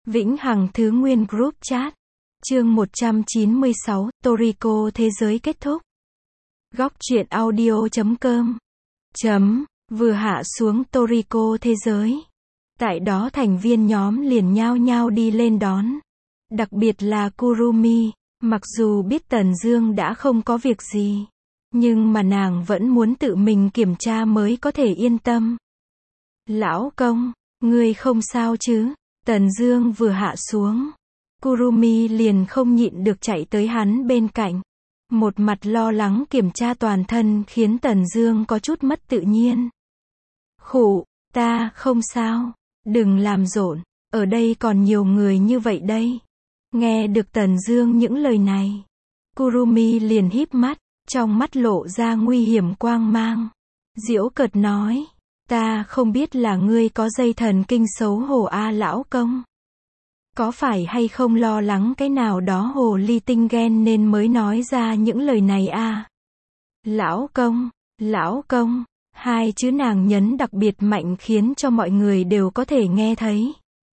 Vĩnh Hằng Thứ Nguyên Group Chat. Chương 196, Toriko thế giới kết thúc. Góc truyện audio.com Vừa hạ xuống Toriko thế giới. Tại đó thành viên nhóm liền nhao nhao đi lên đón. Đặc biệt là Kurumi, mặc dù biết Tần Dương đã không có việc gì, nhưng mà nàng vẫn muốn tự mình kiểm tra mới có thể yên tâm. Lão công, ngươi không sao chứ? Tần Dương vừa hạ xuống, Kurumi liền không nhịn được chạy tới hắn bên cạnh. Một mặt lo lắng kiểm tra toàn thân khiến Tần Dương có chút mất tự nhiên. Khụ, ta không sao, đừng làm rộn, ở đây còn nhiều người như vậy đây. Nghe được Tần Dương những lời này, Kurumi liền híp mắt, trong mắt lộ ra nguy hiểm quang mang. Giễu cợt nói, ta không biết là ngươi có dây thần kinh xấu hổ a lão công. Có phải hay không lo lắng cái nào đó hồ ly tinh ghen nên mới nói ra những lời này a? Lão công, hai chữ nàng nhấn đặc biệt mạnh khiến cho mọi người đều có thể nghe thấy.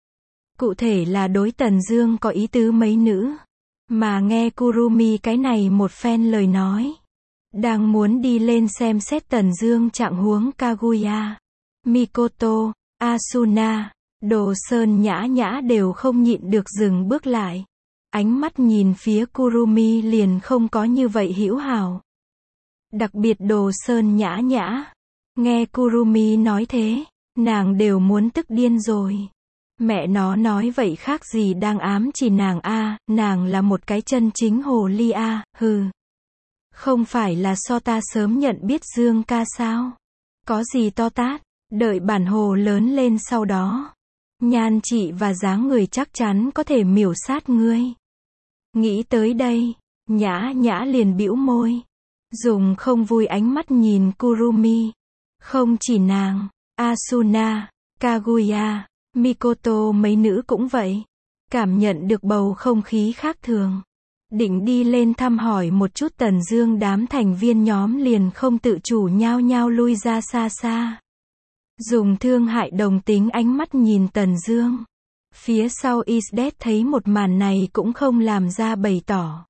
Cụ thể là đối Tần Dương có ý tứ mấy nữ. Mà nghe Kurumi cái này một phen lời nói, đang muốn đi lên xem xét Tần Dương trạng huống Kaguya, Mikoto, Asuna, Đồ Sơn Nhã Nhã đều không nhịn được dừng bước lại. Ánh mắt nhìn phía Kurumi liền không có như vậy hữu hảo. Đặc biệt Đồ Sơn Nhã Nhã, nghe Kurumi nói thế, nàng đều muốn tức điên rồi. Mẹ nó nói vậy khác gì đang ám chỉ nàng a, nàng là một cái chân chính hồ ly a, hừ. Không phải là so ta sớm nhận biết Dương ca sao? Có gì to tát, đợi bản hồ lớn lên sau đó, nhan trị và dáng người chắc chắn có thể miểu sát ngươi. Nghĩ tới đây, Nhã Nhã liền bĩu môi, dùng không vui ánh mắt nhìn Kurumi. Không chỉ nàng, Asuna, Kaguya, Mikoto mấy nữ cũng vậy. Cảm nhận được bầu không khí khác thường, định đi lên thăm hỏi một chút Tần Dương, đám thành viên nhóm liền không tự chủ nhao nhao lui ra xa xa. Dùng thương hại đồng tính ánh mắt nhìn Tần Dương. Phía sau Isdet thấy một màn này cũng không làm ra bày tỏ.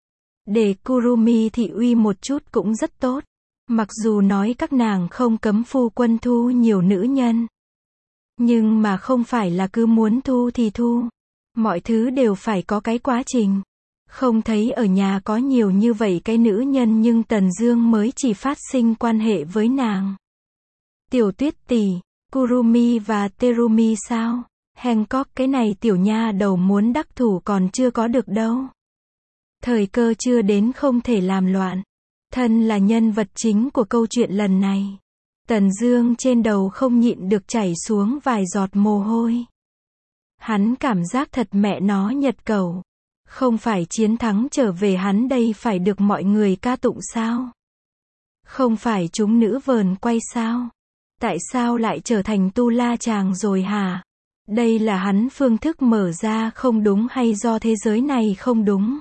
Để Kurumi thị uy một chút cũng rất tốt. Mặc dù nói các nàng không cấm phu quân thu nhiều nữ nhân, nhưng mà không phải là cứ muốn thu thì thu. Mọi thứ đều phải có cái quá trình. Không thấy ở nhà có nhiều như vậy cái nữ nhân nhưng Tần Dương mới chỉ phát sinh quan hệ với nàng. Tiểu Tuyết tỷ, Kurumi và Terumi sao? Hancock cái này tiểu nha đầu muốn đắc thủ còn chưa có được đâu. Thời cơ chưa đến không thể làm loạn. Thân là nhân vật chính của câu chuyện lần này, Tần Dương trên đầu không nhịn được chảy xuống vài giọt mồ hôi. Hắn cảm giác thật mẹ nó nhật cầu. Không phải chiến thắng trở về hắn đây phải được mọi người ca tụng sao? Không phải chúng nữ vờn quay sao? Tại sao lại trở thành tu la chàng rồi hả? Đây là hắn phương thức mở ra không đúng hay do thế giới này không đúng?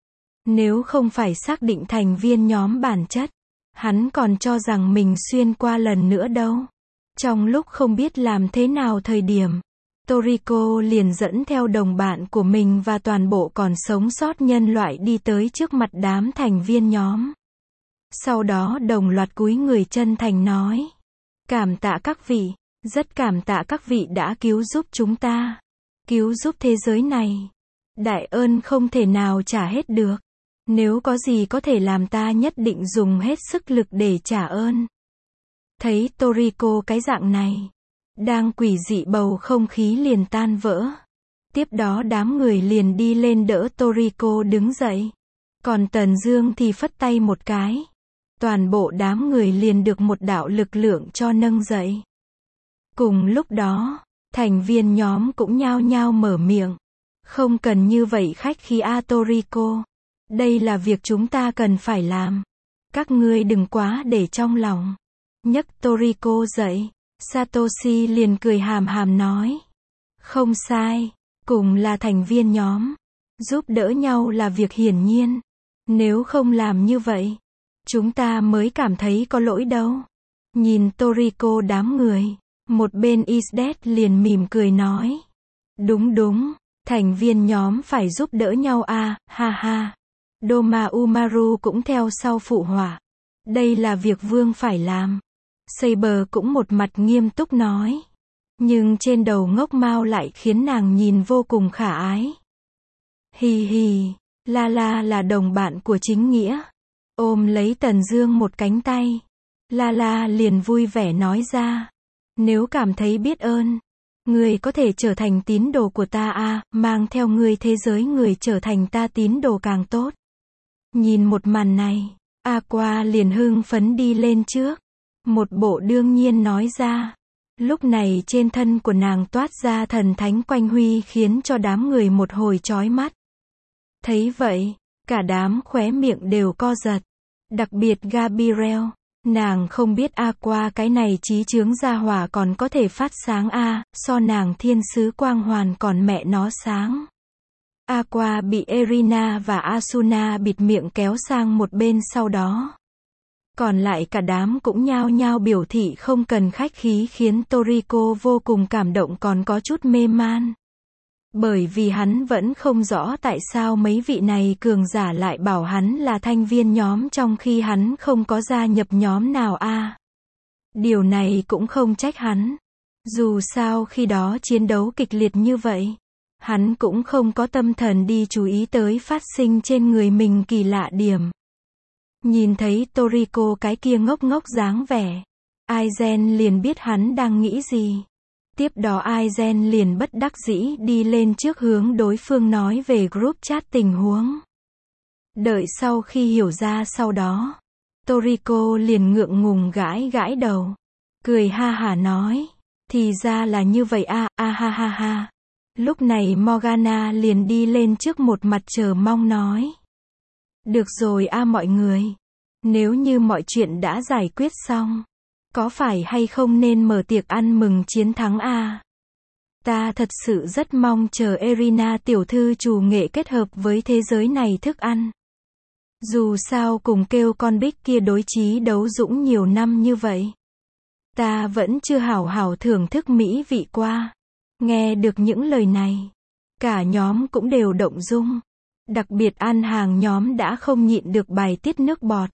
Nếu không phải xác định thành viên nhóm bản chất, hắn còn cho rằng mình xuyên qua lần nữa đâu. Trong lúc không biết làm thế nào thời điểm, Toriko liền dẫn theo đồng bạn của mình và toàn bộ còn sống sót nhân loại đi tới trước mặt đám thành viên nhóm. Sau đó đồng loạt cúi người chân thành nói, cảm tạ các vị, rất cảm tạ các vị đã cứu giúp chúng ta, cứu giúp thế giới này. Đại ơn không thể nào trả hết được. Nếu có gì có thể làm ta nhất định dùng hết sức lực để trả ơn. Thấy Toriko cái dạng này, đang quỷ dị bầu không khí liền tan vỡ. Tiếp đó đám người liền đi lên đỡ Toriko đứng dậy. Còn Tần Dương thì phất tay một cái. Toàn bộ đám người liền được một đạo lực lượng cho nâng dậy. Cùng lúc đó, thành viên nhóm cũng nhao nhao mở miệng. Không cần như vậy khách khí a Toriko. Đây là việc chúng ta cần phải làm. Các ngươi đừng quá để trong lòng. Nhấc Toriko dậy, Satoshi liền cười hàm hàm nói. Không sai, cùng là thành viên nhóm. Giúp đỡ nhau là việc hiển nhiên. Nếu không làm như vậy, chúng ta mới cảm thấy có lỗi đâu. Nhìn Toriko đám người, một bên Isdet liền mỉm cười nói. Đúng, Thành viên nhóm phải giúp đỡ nhau à, ha ha. Doma Umaru cũng theo sau phụ họa. Đây là việc Vương phải làm. Saber cũng một mặt nghiêm túc nói. Nhưng trên đầu ngốc Mao lại khiến nàng nhìn vô cùng khả ái. Hì hì, Lala là đồng bạn của chính nghĩa. Ôm lấy Tần Dương một cánh tay. Lala liền vui vẻ nói ra. Nếu cảm thấy biết ơn, ngươi có thể trở thành tín đồ của ta à, mang theo ngươi thế giới người trở thành ta tín đồ càng tốt. Nhìn một màn này, Aqua liền hưng phấn đi lên trước. Một bộ đương nhiên nói ra. Lúc này trên thân của nàng toát ra thần thánh quanh huy khiến cho đám người một hồi chói mắt. Thấy vậy, cả đám khóe miệng đều co giật. Đặc biệt Gabriel, nàng không biết Aqua cái này chí chướng gia hỏa còn có thể phát sáng a, so nàng thiên sứ quang hoàn còn mẹ nó sáng. Aqua bị Erina và Asuna bịt miệng kéo sang một bên sau đó. Còn lại cả đám cũng nhao nhao biểu thị không cần khách khí khiến Toriko vô cùng cảm động còn có chút mê man. Bởi vì hắn vẫn không rõ tại sao mấy vị này cường giả lại bảo hắn là thành viên nhóm trong khi hắn không có gia nhập nhóm nào a. Điều này cũng không trách hắn. Dù sao khi đó chiến đấu kịch liệt như vậy, hắn cũng không có tâm thần đi chú ý tới phát sinh trên người mình kỳ lạ điểm. Nhìn thấy Toriko cái kia ngốc ngốc dáng vẻ, Aizen liền biết hắn đang nghĩ gì. Tiếp đó Aizen liền bất đắc dĩ đi lên trước hướng đối phương nói về group chat tình huống. Đợi sau khi hiểu ra sau đó, Toriko liền ngượng ngùng gãi gãi đầu. Cười ha hả nói, thì ra là như vậy à, ha ha ha. Lúc này Morgana liền đi lên trước một mặt chờ mong nói. Được rồi a mọi người. Nếu như mọi chuyện đã giải quyết xong, có phải hay không nên mở tiệc ăn mừng chiến thắng a? Ta thật sự rất mong chờ Erina tiểu thư chủ nghệ kết hợp với thế giới này thức ăn. Dù sao cùng kêu con bích kia đối chí đấu dũng nhiều năm như vậy, ta vẫn chưa hảo hảo thưởng thức mỹ vị qua. Nghe được những lời này, cả nhóm cũng đều động dung. Đặc biệt An Hàng nhóm đã không nhịn được bài tiết nước bọt.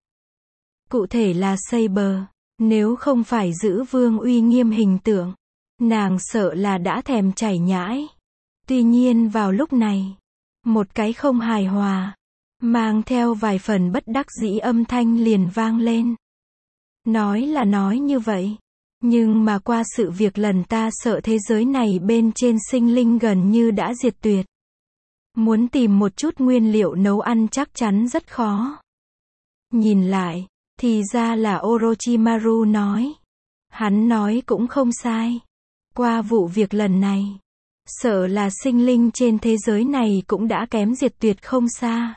Cụ thể là Saber, nếu không phải giữ Vương uy nghiêm hình tượng, nàng sợ là đã thèm chảy nhãi. Tuy nhiên vào lúc này, một cái không hài hòa, mang theo vài phần bất đắc dĩ âm thanh liền vang lên. Nói là nói như vậy, nhưng mà qua sự việc lần ta sợ thế giới này bên trên sinh linh gần như đã diệt tuyệt. Muốn tìm một chút nguyên liệu nấu ăn chắc chắn rất khó. Nhìn lại, thì ra là Orochimaru nói. Hắn nói cũng không sai. Qua vụ việc lần này, sợ là sinh linh trên thế giới này cũng đã kém diệt tuyệt không xa.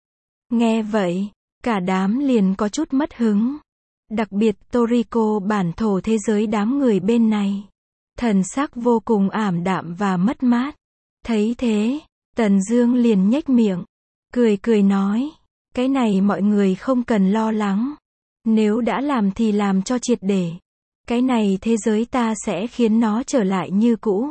Nghe vậy, cả đám liền có chút mất hứng. Đặc biệt Toriko bản thổ thế giới đám người bên này. Thần sắc vô cùng ảm đạm và mất mát. Thấy thế, Tần Dương liền nhếch miệng, cười cười nói, cái này mọi người không cần lo lắng. Nếu đã làm thì làm cho triệt để. Cái này thế giới ta sẽ khiến nó trở lại như cũ.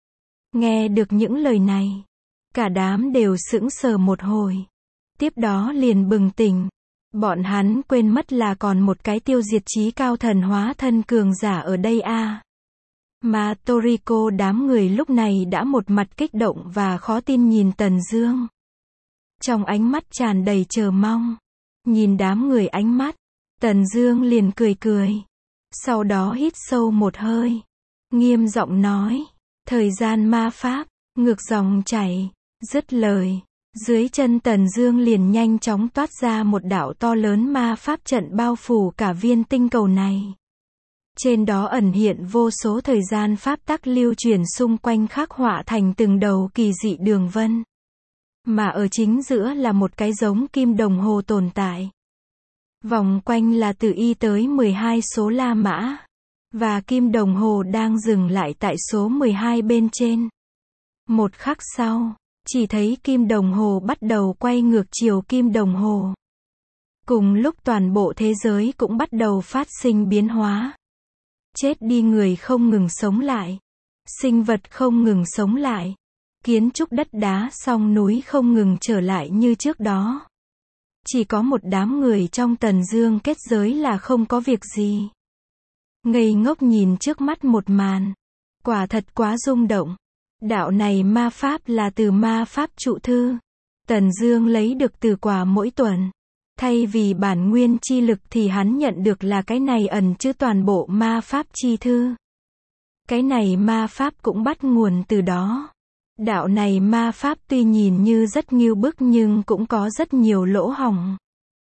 Nghe được những lời này, cả đám đều sững sờ một hồi. Tiếp đó liền bừng tỉnh. Bọn hắn quên mất là còn một cái tiêu diệt chí cao thần hóa thân cường giả ở đây a. Mà Toriko đám người lúc này đã một mặt kích động và khó tin nhìn Tần Dương. Trong ánh mắt tràn đầy chờ mong. Nhìn đám người ánh mắt, Tần Dương liền cười cười. Sau đó hít sâu một hơi. Nghiêm giọng nói, thời gian ma pháp, ngược dòng chảy, dứt lời. Dưới chân Tần Dương liền nhanh chóng toát ra một đạo to lớn ma pháp trận bao phủ cả viên tinh cầu này. Trên đó ẩn hiện vô số thời gian pháp tắc lưu chuyển xung quanh khắc họa thành từng đầu kỳ dị đường vân. Mà ở chính giữa là một cái giống kim đồng hồ tồn tại. Vòng quanh là từ Y tới 12 số La Mã. Và kim đồng hồ đang dừng lại tại số 12 bên trên. Một khắc sau, chỉ thấy kim đồng hồ bắt đầu quay ngược chiều kim đồng hồ. Cùng lúc toàn bộ thế giới cũng bắt đầu phát sinh biến hóa. Chết đi người không ngừng sống lại. Sinh vật không ngừng sống lại. Kiến trúc đất đá song núi không ngừng trở lại như trước đó. Chỉ có một đám người trong Tần Dương kết giới là không có việc gì. Ngây ngốc nhìn trước mắt một màn. Quả thật quá rung động. Đạo này ma pháp là từ ma pháp trụ thư. Tần Dương lấy được từ quả mỗi tuần. Thay vì bản nguyên chi lực thì hắn nhận được là cái này ẩn chứa toàn bộ ma pháp chi thư. Cái này ma pháp cũng bắt nguồn từ đó. Đạo này ma pháp tuy nhìn như rất ngưu bức nhưng cũng có rất nhiều lỗ hổng.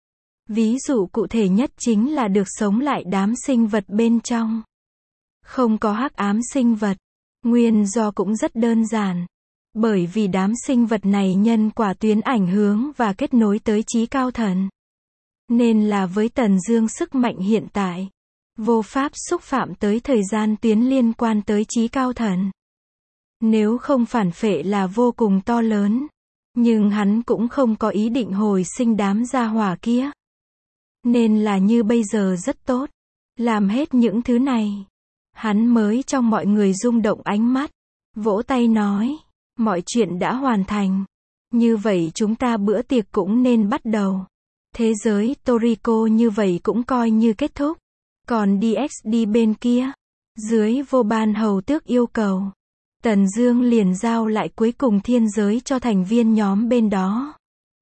Ví dụ cụ thể nhất chính là được sống lại đám sinh vật bên trong. Không có hắc ám sinh vật. Nguyên do cũng rất đơn giản. Bởi vì đám sinh vật này nhân quả tuyến ảnh hưởng và kết nối tới chí cao thần. Nên là với Tần Dương sức mạnh hiện tại, vô pháp xúc phạm tới thời gian tuyến liên quan tới chí cao thần. Nếu không phản phệ là vô cùng to lớn. Nhưng hắn cũng không có ý định hồi sinh đám gia hỏa kia. Nên là như bây giờ rất tốt. Làm hết những thứ này. Hắn mới trong mọi người rung động ánh mắt. Vỗ tay nói. Mọi chuyện đã hoàn thành. Như vậy chúng ta bữa tiệc cũng nên bắt đầu. Thế giới Toriko như vậy cũng coi như kết thúc. Còn DXD bên kia. Dưới vô ban hầu tước yêu cầu. Tần Dương liền giao lại cuối cùng thiên giới cho thành viên nhóm bên đó.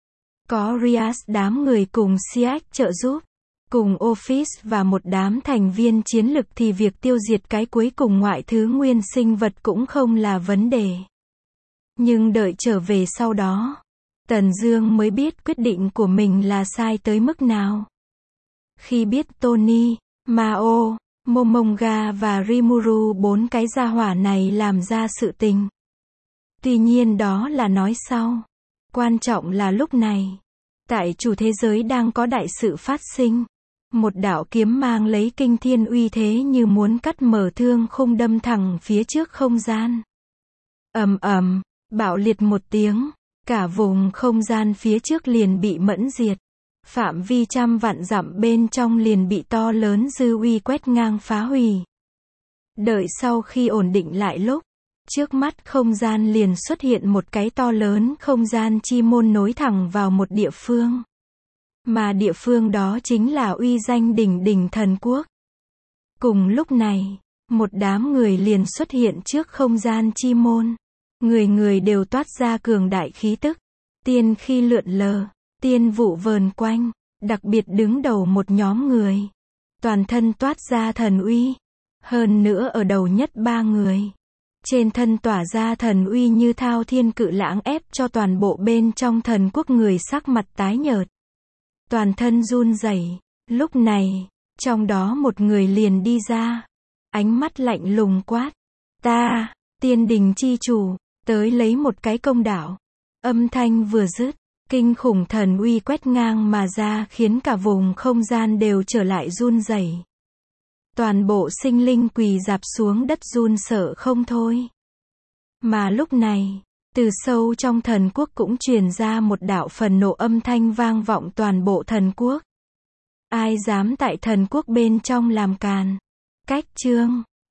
Có Rias đám người cùng Siak trợ giúp. Cùng Office và một đám thành viên chiến lực thì việc tiêu diệt cái cuối cùng ngoại thứ nguyên sinh vật cũng không là vấn đề. Nhưng đợi trở về sau đó, Tần Dương mới biết quyết định của mình là sai tới mức nào. Khi biết Tony, Mao, Momonga và Rimuru bốn cái gia hỏa này làm ra sự tình. Tuy nhiên đó là nói sau. Quan trọng là lúc này, tại chủ thế giới đang có đại sự phát sinh. Một đạo kiếm mang lấy kinh thiên uy thế như muốn cắt mở thương khung đâm thẳng phía trước không gian. Ầm ầm, bạo liệt một tiếng, cả vùng không gian phía trước liền bị mẫn diệt. Phạm vi trăm vạn dặm bên trong liền bị to lớn dư uy quét ngang phá hủy. Đợi sau khi ổn định lại lúc, trước mắt không gian liền xuất hiện một cái to lớn không gian chi môn nối thẳng vào một địa phương. Mà địa phương đó chính là uy danh đỉnh đỉnh thần quốc. Cùng lúc này, một đám người liền xuất hiện trước không gian chi môn. Người người đều toát ra cường đại khí tức. Tiên khi lượn lờ, tiên vụ vờn quanh, đặc biệt đứng đầu một nhóm người. Toàn thân toát ra thần uy. Hơn nữa ở đầu nhất ba người. Trên thân tỏa ra thần uy như thao thiên cự lãng ép cho toàn bộ bên trong thần quốc người sắc mặt tái nhợt. Toàn thân run rẩy. Lúc này, trong đó một người liền đi ra. Ánh mắt lạnh lùng quát. Ta, tiên đình chi chủ, tới lấy một cái công đạo. Âm thanh vừa dứt, kinh khủng thần uy quét ngang mà ra khiến cả vùng không gian đều trở lại run rẩy. Toàn bộ sinh linh quỳ rạp xuống đất run sợ không thôi. Mà lúc này, từ sâu trong thần quốc cũng truyền ra một đạo phần nộ âm thanh vang vọng toàn bộ thần quốc. Ai dám tại thần quốc bên trong làm càn? Cách chương